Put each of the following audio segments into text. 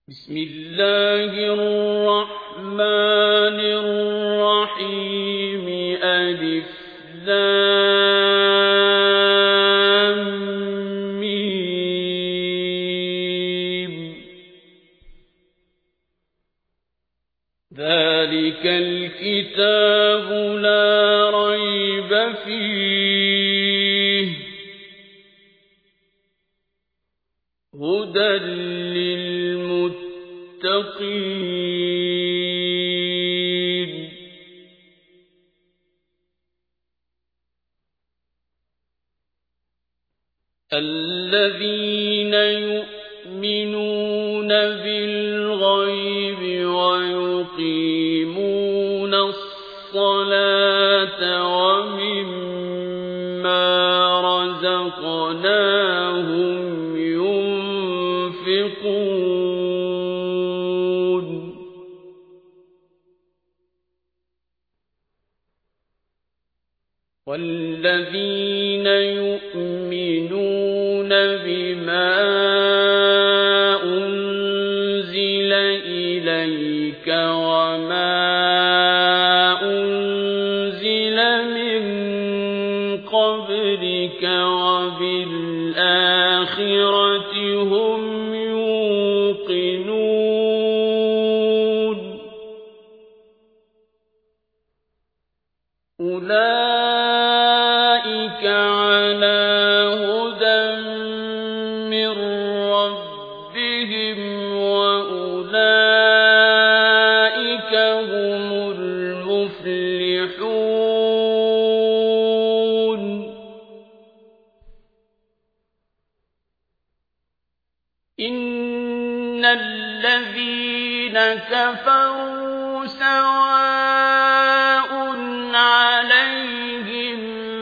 بسم الله الرحمن الرحيم ألف لام ميم ذلك الكتاب لا ريب فيه هدى للمتقين الذين يؤمنون بالغيب ويقيمون الصلاة ومما رزقناهم ينفقون والذين يؤمنون بما أنزل إليك وما أنزل من قبلك وبالآخرة هم يوقنون أولئك على هدى من ربهم وأولئك هم المفلحون إن الذين كفروا سواء عليهم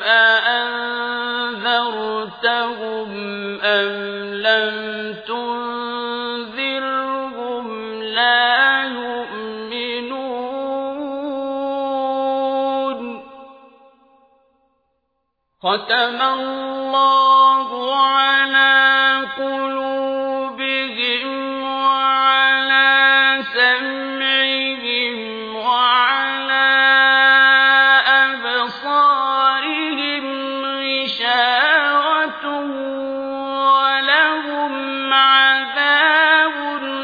أأنذرتهم أم لم تنذرهم لا يؤمنون ختم الله على قلوبهم وعلى سمعهم وعلى أبصارهم غشاوة ولهم عذاب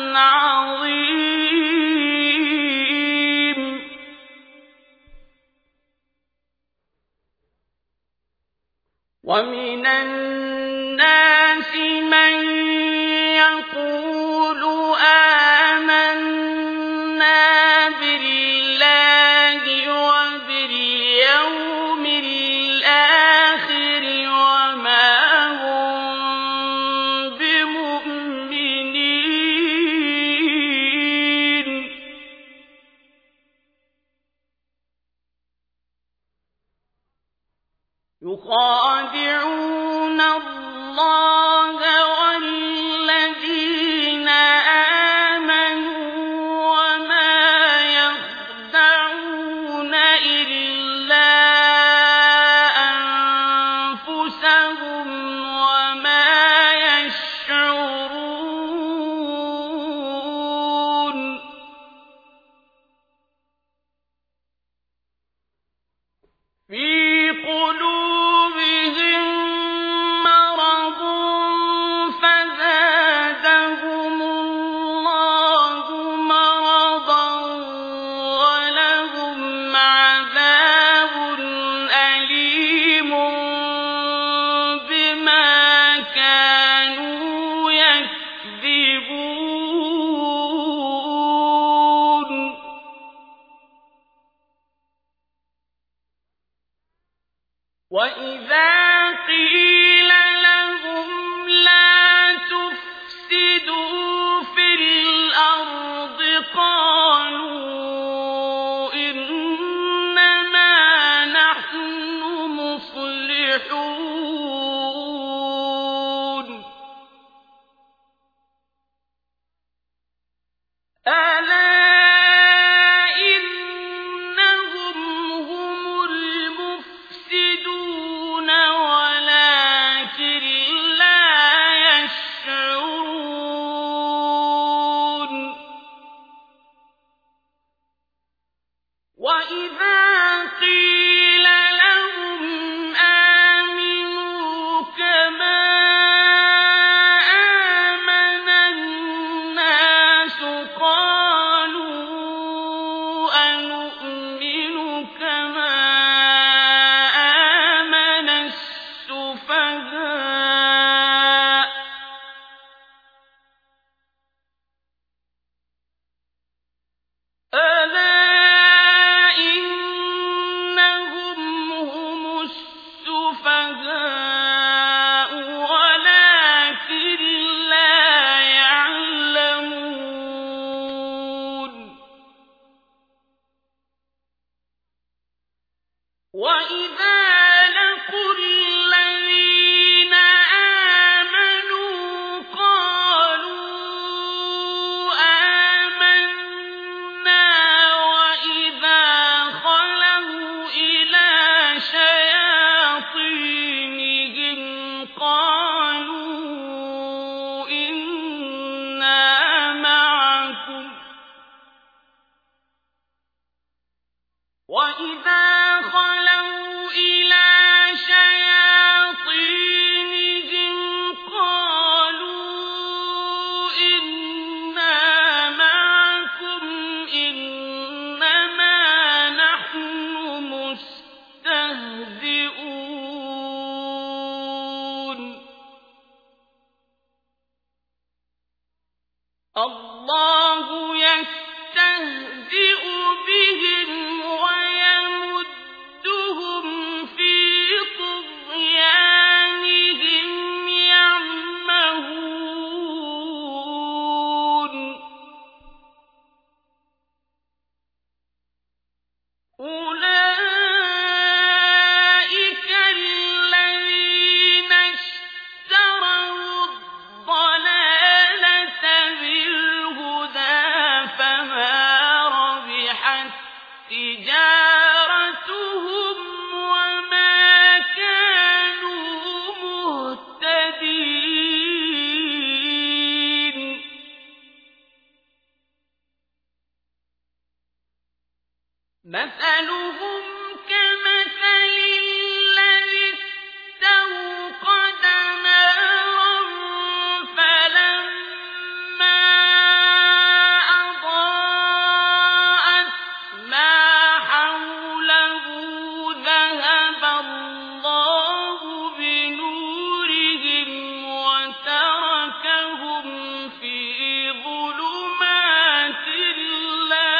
عظيم ومن الناس من يقول آمنا بالله وباليوم الآخر وما هم بمؤمنين يخادعون الله والذين آمنوا وما يخدعون إلا أنفسهم وما يشعرون في قلوبهم مرض فزادهم الله مرضا ولهم عذاب أليم بما كانوا يكذبون وإذا قيل لهم لا تفسدوا في الأرض قالوا إنما نحن مصلحون ألا إنهم هم المفسدون والله يستهزئ بهم ويمدهم في طغيانهم يعمهون أولئك الذين اشتروا الضلالة بالهدى فما ربحت تجارتهم وما كانوا مهتدين مثلهم كمثل الذي استوقد نارا فلما أضاءت ما حوله ذهب الله بنورهم وتركهم في ظلمات لا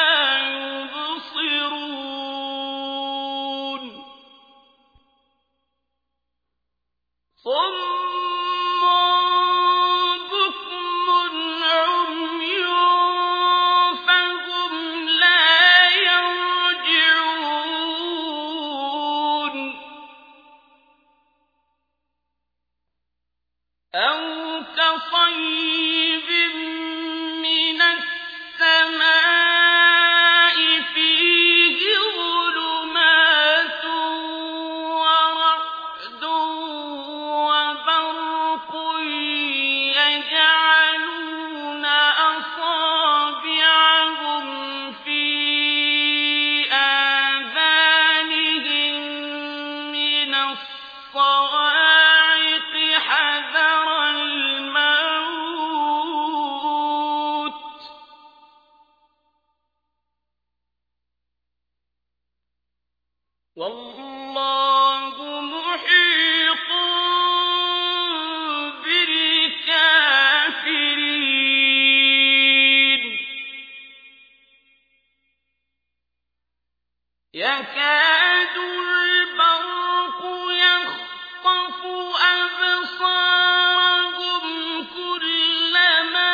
يبصرون صم بكم عمي فهم لا يرجعون أو كصيب من السماء فيه ظلمات ورعد وبرق يجعلون أصابعهم في آذانهم من الصواعق حذر الموت والله محيط بالكافرين يكاد البرق يخطف أبصارهم كلما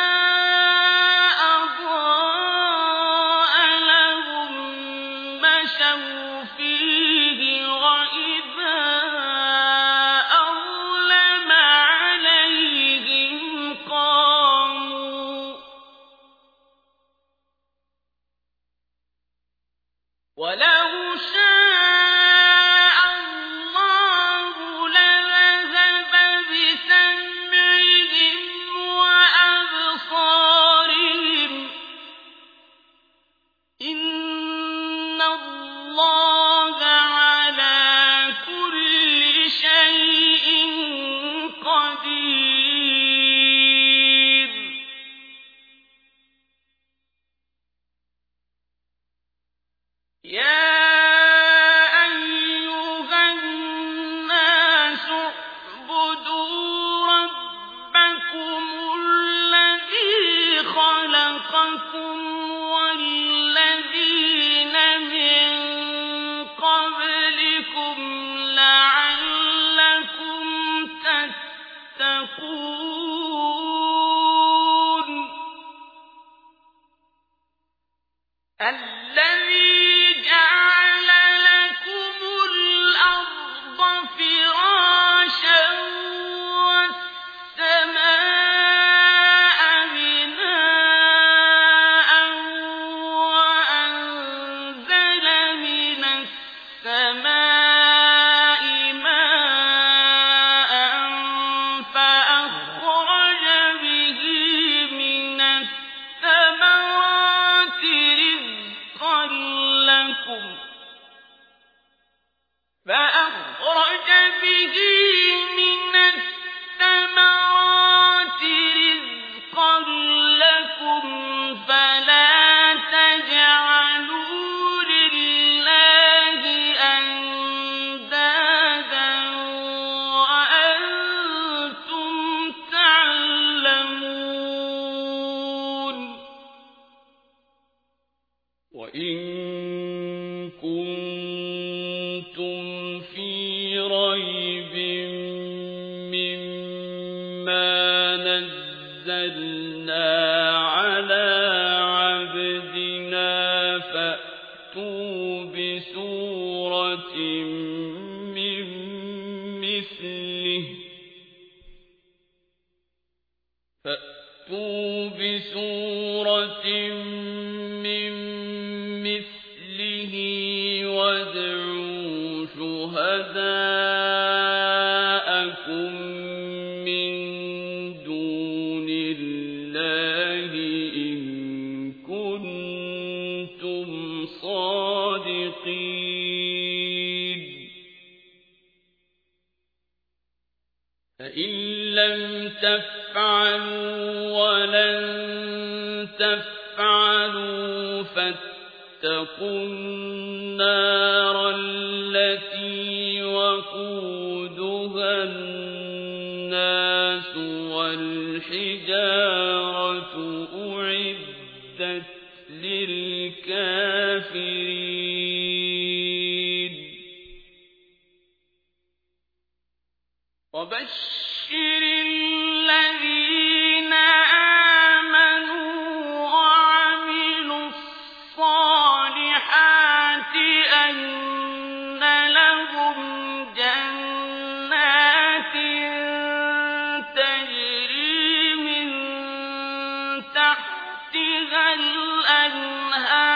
أضاء لهم مشوا فيه وإذا أظلم عليهم قاموا ولو شاء الله لذهب بسمعهم وأبصارهم إن الله على كل شيء قدير يا أيها الناس اعبدوا ربكم الذي خلقكم والذين من قبلكم لعلكم تتقون الذي جعل لكم الأرض فراشا والسماء بناء وأنزل من السماء ماء فأخرج به من الثمرات رزقا وإن كنتم في ريب مما نزلنا على عبدنا فأتوا بسورة من مثله وادعوا شهداءكم من دون الله إن كنتم صادقين فإن لم تفعلوا ولن تفعلوا فاتقوا النار التي وقودها الناس والحجارة أعدت للكافرين وبشر الذين آمنوا وعملوا الصالحات أن لهم جنات تجري من تحتها الأنهار